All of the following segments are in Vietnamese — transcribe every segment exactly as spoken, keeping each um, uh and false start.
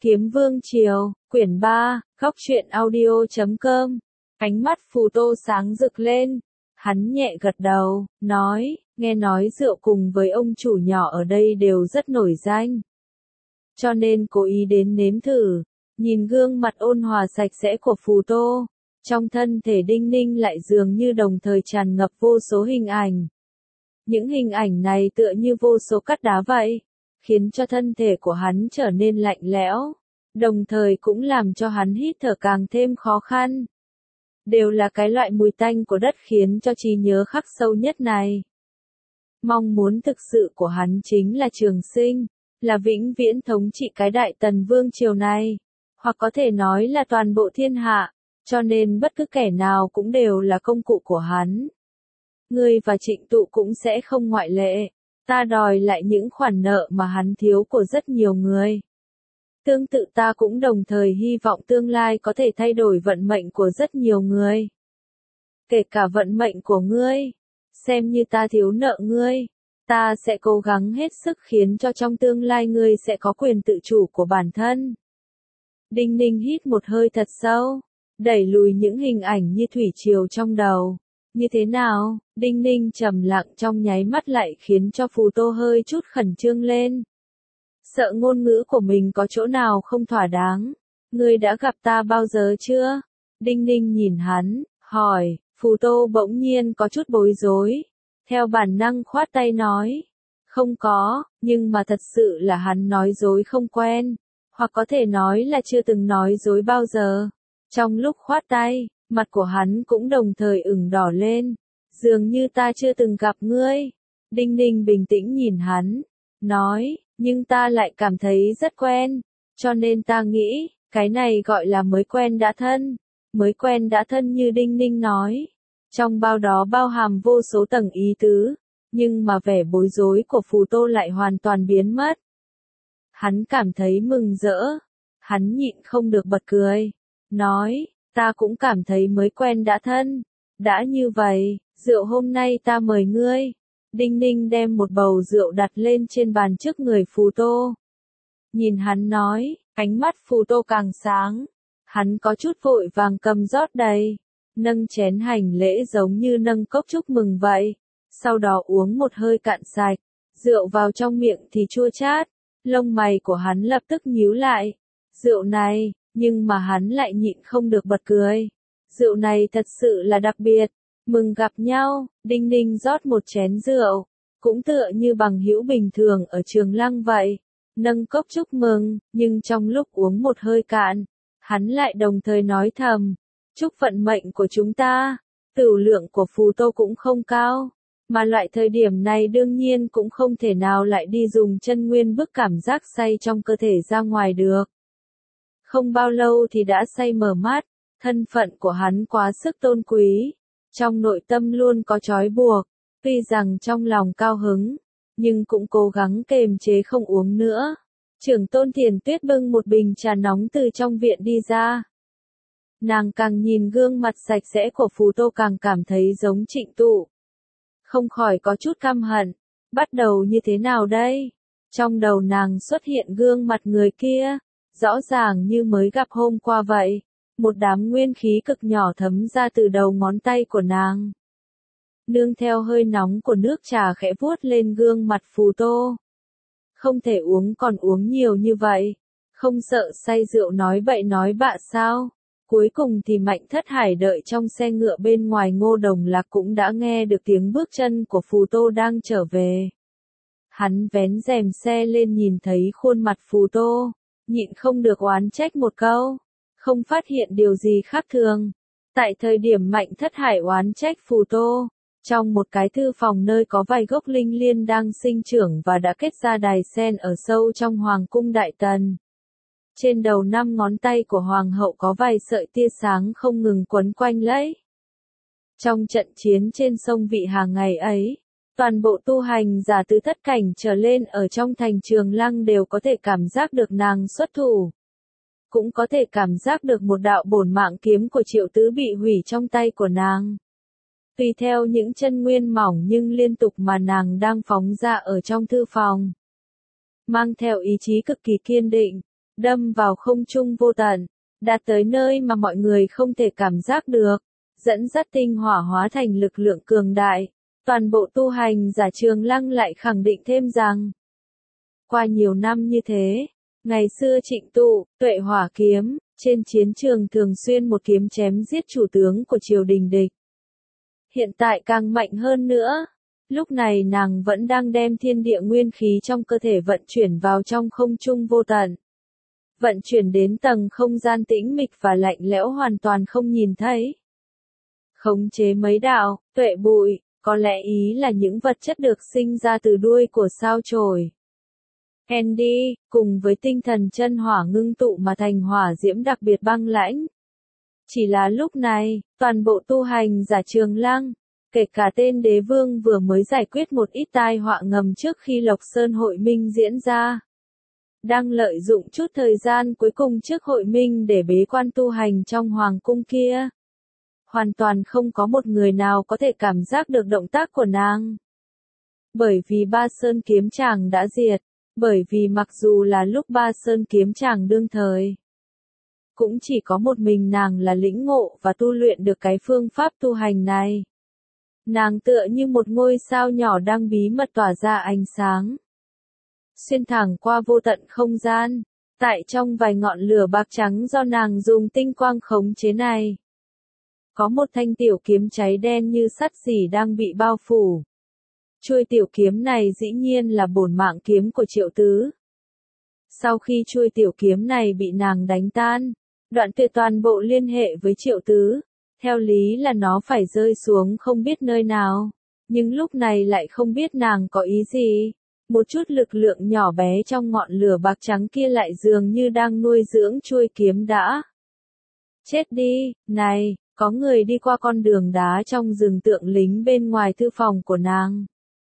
Kiếm Vương Triều, quyển ba, góc truyện audio chấm com. Ánh mắt Phù Tô sáng rực lên. Hắn nhẹ gật đầu, nói, nghe nói rượu cùng với ông chủ nhỏ ở đây đều rất nổi danh. Cho nên cố ý đến nếm thử. Nhìn gương mặt ôn hòa sạch sẽ của Phù Tô, trong thân thể Đinh Ninh lại dường như đồng thời tràn ngập vô số hình ảnh. Những hình ảnh này tựa như vô số cát đá vậy, khiến cho thân thể của hắn trở nên lạnh lẽo, đồng thời cũng làm cho hắn hít thở càng thêm khó khăn. Đều là cái loại mùi tanh của đất khiến cho trí nhớ khắc sâu nhất này. Mong muốn thực sự của hắn chính là trường sinh, là vĩnh viễn thống trị cái đại tần vương triều này, hoặc có thể nói là toàn bộ thiên hạ, cho nên bất cứ kẻ nào cũng đều là công cụ của hắn. Ngươi và Trịnh Tụ cũng sẽ không ngoại lệ. Ta đòi lại những khoản nợ mà hắn thiếu của rất nhiều người. Tương tự ta cũng đồng thời hy vọng tương lai có thể thay đổi vận mệnh của rất nhiều người. Kể cả vận mệnh của ngươi. Xem như ta thiếu nợ ngươi. Ta sẽ cố gắng hết sức khiến cho trong tương lai ngươi sẽ có quyền tự chủ của bản thân. Đinh Ninh hít một hơi thật sâu, đẩy lùi những hình ảnh như thủy triều trong đầu. Như thế nào? Đinh Ninh trầm lặng trong nháy mắt lại khiến cho Phù Tô hơi chút khẩn trương lên. Sợ ngôn ngữ của mình có chỗ nào không thỏa đáng. Ngươi đã gặp ta bao giờ chưa? Đinh Ninh nhìn hắn, hỏi. Phù Tô bỗng nhiên có chút bối rối. Theo bản năng khoát tay nói. Không có, nhưng mà thật sự là hắn nói dối không quen. Hoặc có thể nói là chưa từng nói dối bao giờ. Trong lúc khoát tay, mặt của hắn cũng đồng thời ửng đỏ lên. Dường như ta chưa từng gặp ngươi. Đinh Ninh bình tĩnh nhìn hắn, nói, nhưng ta lại cảm thấy rất quen. Cho nên ta nghĩ, cái này gọi là mới quen đã thân. Mới quen đã thân như Đinh Ninh nói. Trong bao đó bao hàm vô số tầng ý tứ. Nhưng mà vẻ bối rối của Phù Tô lại hoàn toàn biến mất. Hắn cảm thấy mừng rỡ. Hắn nhịn không được bật cười. Nói, ta cũng cảm thấy mới quen đã thân. Đã như vậy, rượu hôm nay ta mời ngươi. Đinh Ninh đem một bầu rượu đặt lên trên bàn trước người Phù Tô. Nhìn hắn nói, ánh mắt Phù Tô càng sáng. Hắn có chút vội vàng cầm rót đầy. Nâng chén hành lễ giống như nâng cốc chúc mừng vậy. Sau đó uống một hơi cạn sạch. Rượu vào trong miệng thì chua chát. Lông mày của hắn lập tức nhíu lại. Rượu này, nhưng mà hắn lại nhịn không được bật cười. Rượu này thật sự là đặc biệt. Mừng gặp nhau, Đinh Ninh rót một chén rượu. Cũng tựa như bằng hữu bình thường ở Trường Lăng vậy. Nâng cốc chúc mừng, nhưng trong lúc uống một hơi cạn, hắn lại đồng thời nói thầm. Chúc vận mệnh của chúng ta. Tửu lượng của Phù Tô cũng không cao. Mà loại thời điểm này đương nhiên cũng không thể nào lại đi dùng chân nguyên bức cảm giác say trong cơ thể ra ngoài được. Không bao lâu thì đã say mở mắt, thân phận của hắn quá sức tôn quý. Trong nội tâm luôn có trói buộc, tuy rằng trong lòng cao hứng, nhưng cũng cố gắng kềm chế không uống nữa. Trưởng tôn Thiền Tuyết bưng một bình trà nóng từ trong viện đi ra. Nàng càng nhìn gương mặt sạch sẽ của Phù Tô càng cảm thấy giống Trịnh Tụ. Không khỏi có chút căm hận. Bắt đầu như thế nào đây? Trong đầu nàng xuất hiện gương mặt người kia. Rõ ràng như mới gặp hôm qua vậy. Một đám nguyên khí cực nhỏ thấm ra từ đầu ngón tay của nàng. Nương theo hơi nóng của nước trà khẽ vuốt lên gương mặt Phù Tô. Không thể uống còn uống nhiều như vậy. Không sợ say rượu nói bậy nói bạ sao? Cuối cùng thì Mạnh Thất Hải đợi trong xe ngựa bên ngoài Ngô Đồng Lạc cũng đã nghe được tiếng bước chân của Phù Tô đang trở về. Hắn vén rèm xe lên nhìn thấy khuôn mặt Phù Tô, nhịn không được oán trách một câu, không phát hiện điều gì khác thường. Tại thời điểm Mạnh Thất Hải oán trách Phù Tô, trong một cái thư phòng nơi có vài gốc linh liên đang sinh trưởng và đã kết ra đài sen ở sâu trong Hoàng cung Đại Tần. Trên đầu năm ngón tay của Hoàng hậu có vài sợi tia sáng không ngừng quấn quanh lấy. Trong trận chiến trên sông Vị Hà ngày ấy, toàn bộ tu hành giả từ thất cảnh trở lên ở trong thành Trường Lăng đều có thể cảm giác được nàng xuất thủ. Cũng có thể cảm giác được một đạo bổn mạng kiếm của Triệu Tứ bị hủy trong tay của nàng. Tùy theo những chân nguyên mỏng nhưng liên tục mà nàng đang phóng ra ở trong thư phòng. Mang theo ý chí cực kỳ kiên định. đâm vào không trung vô tận, đạt tới nơi mà mọi người không thể cảm giác được, dẫn dắt tinh hỏa hóa thành lực lượng cường đại. Toàn bộ tu hành giả Trường Lăng lại khẳng định thêm rằng, qua nhiều năm như thế, ngày xưa Trịnh tụ, Tuệ Hỏa kiếm, trên chiến trường thường xuyên một kiếm chém giết chủ tướng của triều đình địch. Hiện tại càng mạnh hơn nữa, lúc này nàng vẫn đang đem thiên địa nguyên khí trong cơ thể vận chuyển vào trong không trung vô tận. Vận chuyển đến tầng không gian tĩnh mịch và lạnh lẽo hoàn toàn không nhìn thấy. Khống chế mấy đạo, tuệ bụi, có lẽ ý là những vật chất được sinh ra từ đuôi của sao chổi. Andy, cùng với tinh thần chân hỏa ngưng tụ mà thành hỏa diễm đặc biệt băng lãnh. Chỉ là lúc này, toàn bộ tu hành giả Trường Lăng, kể cả tên đế vương vừa mới giải quyết một ít tai họa ngầm trước khi Lộc Sơn hội minh diễn ra. Đang lợi dụng chút thời gian cuối cùng trước hội minh để bế quan tu hành trong hoàng cung kia. Hoàn toàn không có một người nào có thể cảm giác được động tác của nàng. Bởi vì Ba Sơn kiếm chàng đã diệt, bởi vì mặc dù là lúc Ba Sơn kiếm chàng đương thời, cũng chỉ có một mình nàng là lĩnh ngộ và tu luyện được cái phương pháp tu hành này. Nàng tựa như một ngôi sao nhỏ đang bí mật tỏa ra ánh sáng. Xuyên thẳng qua vô tận không gian, tại trong vài ngọn lửa bạc trắng do nàng dùng tinh quang khống chế này. Có một thanh tiểu kiếm cháy đen như sắt xỉ đang bị bao phủ. Chuôi tiểu kiếm này dĩ nhiên là bổn mạng kiếm của Triệu Tứ. Sau khi chuôi tiểu kiếm này bị nàng đánh tan, đoạn tuyệt toàn bộ liên hệ với Triệu Tứ, theo lý là nó phải rơi xuống không biết nơi nào, nhưng lúc này lại không biết nàng có ý gì. Một chút lực lượng nhỏ bé trong ngọn lửa bạc trắng kia lại dường như đang nuôi dưỡng chuôi kiếm đã. Chết đi, này, có người đi qua con đường đá trong rừng tượng lính bên ngoài thư phòng của nàng.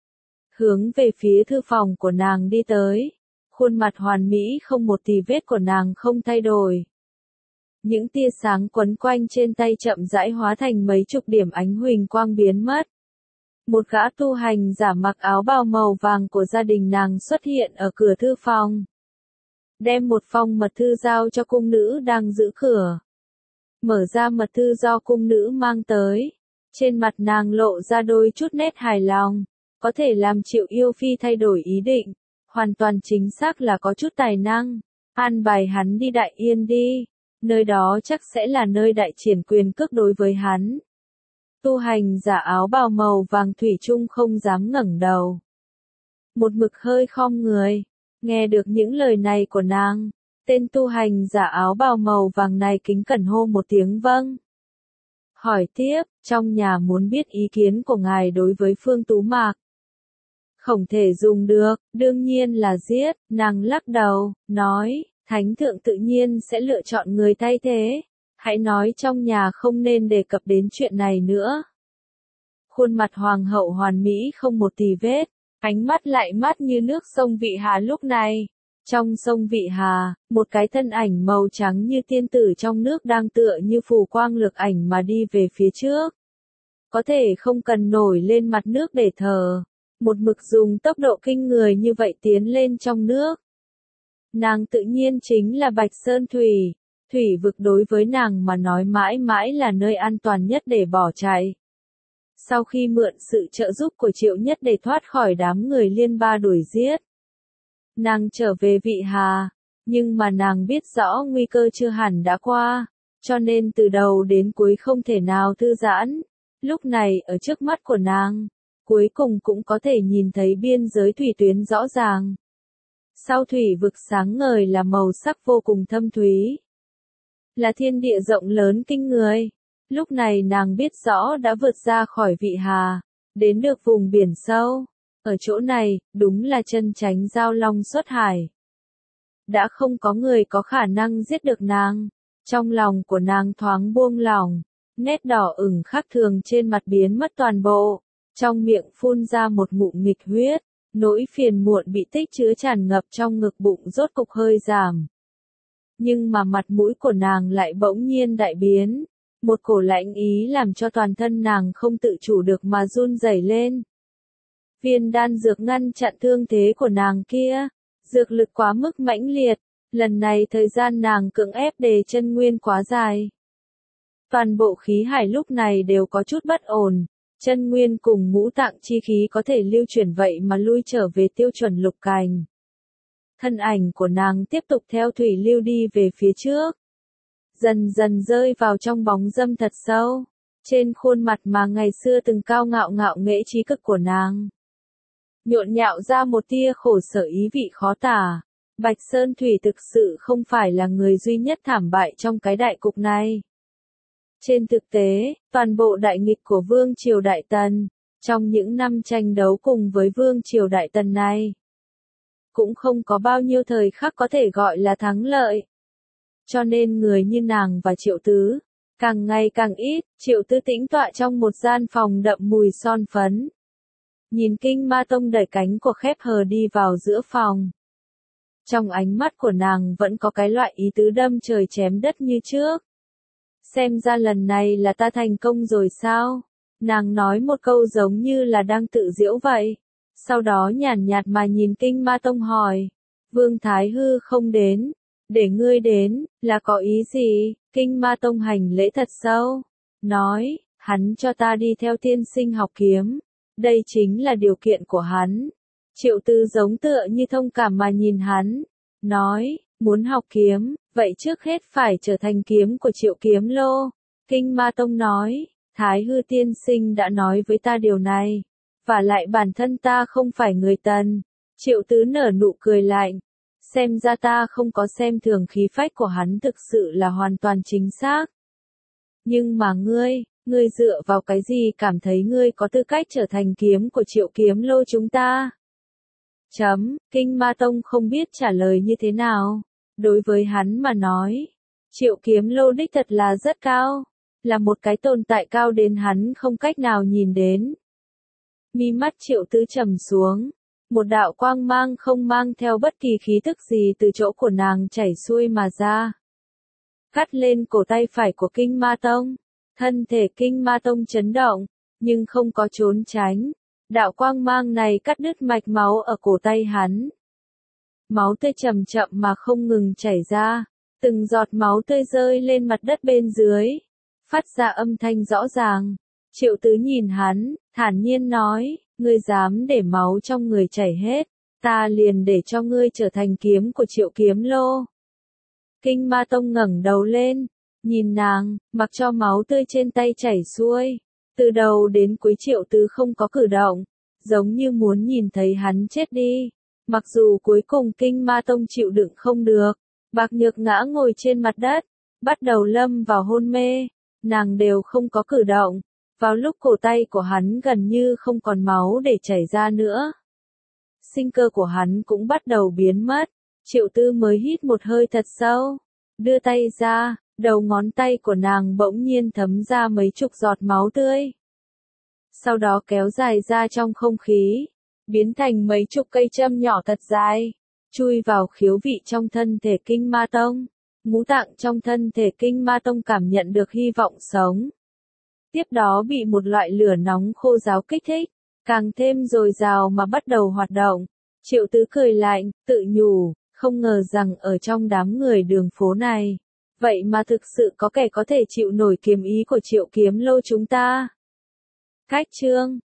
Hướng về phía thư phòng của nàng đi tới, khuôn mặt hoàn mỹ không một tì vết của nàng không thay đổi. Những tia sáng quấn quanh trên tay chậm rãi hóa thành mấy chục điểm ánh huỳnh quang biến mất. Một gã tu hành giả mặc áo bào màu vàng của gia đình nàng xuất hiện ở cửa thư phòng. Đem một phong mật thư giao cho cung nữ đang giữ cửa. Mở ra mật thư do cung nữ mang tới. Trên mặt nàng lộ ra đôi chút nét hài lòng. Có thể làm Triệu Yêu Phi thay đổi ý định. Hoàn toàn chính xác là có chút tài năng. An bài hắn đi Đại Yên đi. Nơi đó chắc sẽ là nơi đại triển quyền cước đối với hắn. Tu hành giả áo bào màu vàng thủy chung không dám ngẩng đầu. Một mực hơi khom người, nghe được những lời này của nàng, tên tu hành giả áo bào màu vàng này kính cẩn hô một tiếng vâng. Hỏi tiếp, trong nhà muốn biết ý kiến của ngài đối với Phương Tú Mạc. Không thể dùng được, đương nhiên là giết, nàng lắc đầu, nói, thánh thượng tự nhiên sẽ lựa chọn người thay thế. Hãy nói trong nhà không nên đề cập đến chuyện này nữa. Khuôn mặt hoàng hậu hoàn mỹ không một tì vết, ánh mắt lại mát như nước sông Vị Hà lúc này. Trong sông Vị Hà, một cái thân ảnh màu trắng như tiên tử trong nước đang tựa như phù quang lực ảnh mà đi về phía trước. Có thể không cần nổi lên mặt nước để thở, một mực dùng tốc độ kinh người như vậy tiến lên trong nước. Nàng tự nhiên chính là Bạch Sơn Thủy. Thủy vực đối với nàng mà nói mãi mãi là nơi an toàn nhất để bỏ chạy. Sau khi mượn sự trợ giúp của Triệu Nhất để thoát khỏi đám người Liên Ba đuổi giết, nàng trở về Vị Hà, nhưng mà nàng biết rõ nguy cơ chưa hẳn đã qua, cho nên từ đầu đến cuối không thể nào thư giãn. Lúc này ở trước mắt của nàng, cuối cùng cũng có thể nhìn thấy biên giới thủy tuyến rõ ràng. Sau thủy vực sáng ngời là màu sắc vô cùng thâm thúy. Là thiên địa rộng lớn kinh người. Lúc này nàng biết rõ đã vượt ra khỏi Vị Hà, đến được vùng biển sâu. Ở chỗ này, đúng là chân chánh giao long xuất hải. Đã không có người có khả năng giết được nàng. Trong lòng của nàng thoáng buông lỏng, nét đỏ ửng khác thường trên mặt biến mất toàn bộ. Trong miệng phun ra một ngụm nghịch huyết, nỗi phiền muộn bị tích chứa tràn ngập trong ngực bụng rốt cục hơi giảm. Nhưng mà mặt mũi của nàng lại bỗng nhiên đại biến, một cổ lạnh ý làm cho toàn thân nàng không tự chủ được mà run rẩy lên. Viên đan dược ngăn chặn thương thế của nàng kia, dược lực quá mức mãnh liệt, Lần này thời gian nàng cưỡng ép đề chân nguyên quá dài. Toàn bộ khí hải lúc này đều có chút bất ổn, chân nguyên cùng ngũ tạng chi khí có thể lưu chuyển vậy mà lui trở về tiêu chuẩn lục cành. Thân ảnh của nàng tiếp tục theo thủy lưu đi về phía trước. Dần dần rơi vào trong bóng râm thật sâu. Trên khuôn mặt mà ngày xưa từng cao ngạo ngạo nghễ trí cực của nàng. Nhộn nhạo ra một tia khổ sở ý vị khó tả. Bạch Sơn Thủy thực sự không phải là người duy nhất thảm bại trong cái đại cục này. Trên thực tế, toàn bộ đại nghịch của Vương Triều Đại Tần, trong những năm tranh đấu cùng với Vương Triều Đại Tần này, cũng không có bao nhiêu thời khắc có thể gọi là thắng lợi. Cho nên người như nàng và Triệu Tứ, càng ngày càng ít. Triệu Tứ tĩnh tọa trong một gian phòng đậm mùi son phấn. Nhìn Kinh Ma Tông đẩy cánh của khép hờ đi vào giữa phòng. Trong ánh mắt của nàng vẫn có cái loại ý tứ đâm trời chém đất như trước. Xem ra lần này là ta thành công rồi sao? Nàng nói một câu giống như là đang tự giễu vậy. Sau đó nhàn nhạt mà nhìn Kinh Ma Tông hỏi. Vương Thái Hư không đến. Để ngươi đến, là có ý gì? Kinh Ma Tông hành lễ thật sâu. Nói, hắn cho ta đi theo tiên sinh học kiếm. Đây chính là điều kiện của hắn. Triệu Tứ giống tựa như thông cảm mà nhìn hắn. Nói, muốn học kiếm, vậy trước hết phải trở thành kiếm của Triệu Kiếm Lô. Kinh Ma Tông nói, Thái Hư tiên sinh đã nói với ta điều này. Và lại bản thân ta không phải người Tần. Triệu Tứ nở nụ cười lạnh. Xem ra ta không có xem thường khí phách của hắn thực sự là hoàn toàn chính xác. Nhưng mà ngươi, ngươi dựa vào cái gì cảm thấy ngươi có tư cách trở thành kiếm của Triệu Kiếm Lô chúng ta? Chấm, Kinh Ma Tông không biết trả lời như thế nào. Đối với hắn mà nói, Triệu Kiếm Lô đích thật là rất cao. Là một cái tồn tại cao đến hắn không cách nào nhìn đến. Mi mắt Triệu Tứ trầm xuống. Một đạo quang mang không mang theo bất kỳ khí tức gì từ chỗ của nàng chảy xuôi mà ra. Cắt lên cổ tay phải của Kinh Ma Tông. Thân thể Kinh Ma Tông chấn động, nhưng không có trốn tránh. Đạo quang mang này cắt đứt mạch máu ở cổ tay hắn. Máu tươi chậm chậm mà không ngừng chảy ra. Từng giọt máu tươi rơi lên mặt đất bên dưới. Phát ra âm thanh rõ ràng. Triệu Tứ nhìn hắn, thản nhiên nói, ngươi dám để máu trong người chảy hết, ta liền để cho ngươi trở thành kiếm của Triệu Kiếm Lô. Kinh Ma Tông ngẩng đầu lên, nhìn nàng, mặc cho máu tươi trên tay chảy xuôi. Từ đầu đến cuối Triệu Tứ không có cử động, giống như muốn nhìn thấy hắn chết đi. Mặc dù cuối cùng Kinh Ma Tông chịu đựng không được, Bạc Nhược ngã ngồi trên mặt đất, bắt đầu lâm vào hôn mê, nàng đều không có cử động. Vào lúc cổ tay của hắn gần như không còn máu để chảy ra nữa. Sinh cơ của hắn cũng bắt đầu biến mất. Triệu Tư mới hít một hơi thật sâu. Đưa tay ra, đầu ngón tay của nàng bỗng nhiên thấm ra mấy chục giọt máu tươi. Sau đó kéo dài ra trong không khí. Biến thành mấy chục cây châm nhỏ thật dài. Chui vào khiếu vị trong thân thể Kinh Ma Tông. Ngũ tạng trong thân thể Kinh Ma Tông cảm nhận được hy vọng sống. Tiếp đó bị một loại lửa nóng khô ráo kích thích, càng thêm dồi dào mà bắt đầu hoạt động. Triệu Tứ cười lạnh, tự nhủ, không ngờ rằng ở trong đám người đường phố này, vậy mà thực sự có kẻ có thể chịu nổi kiếm ý của Triệu Kiếm Lô chúng ta. Cách chương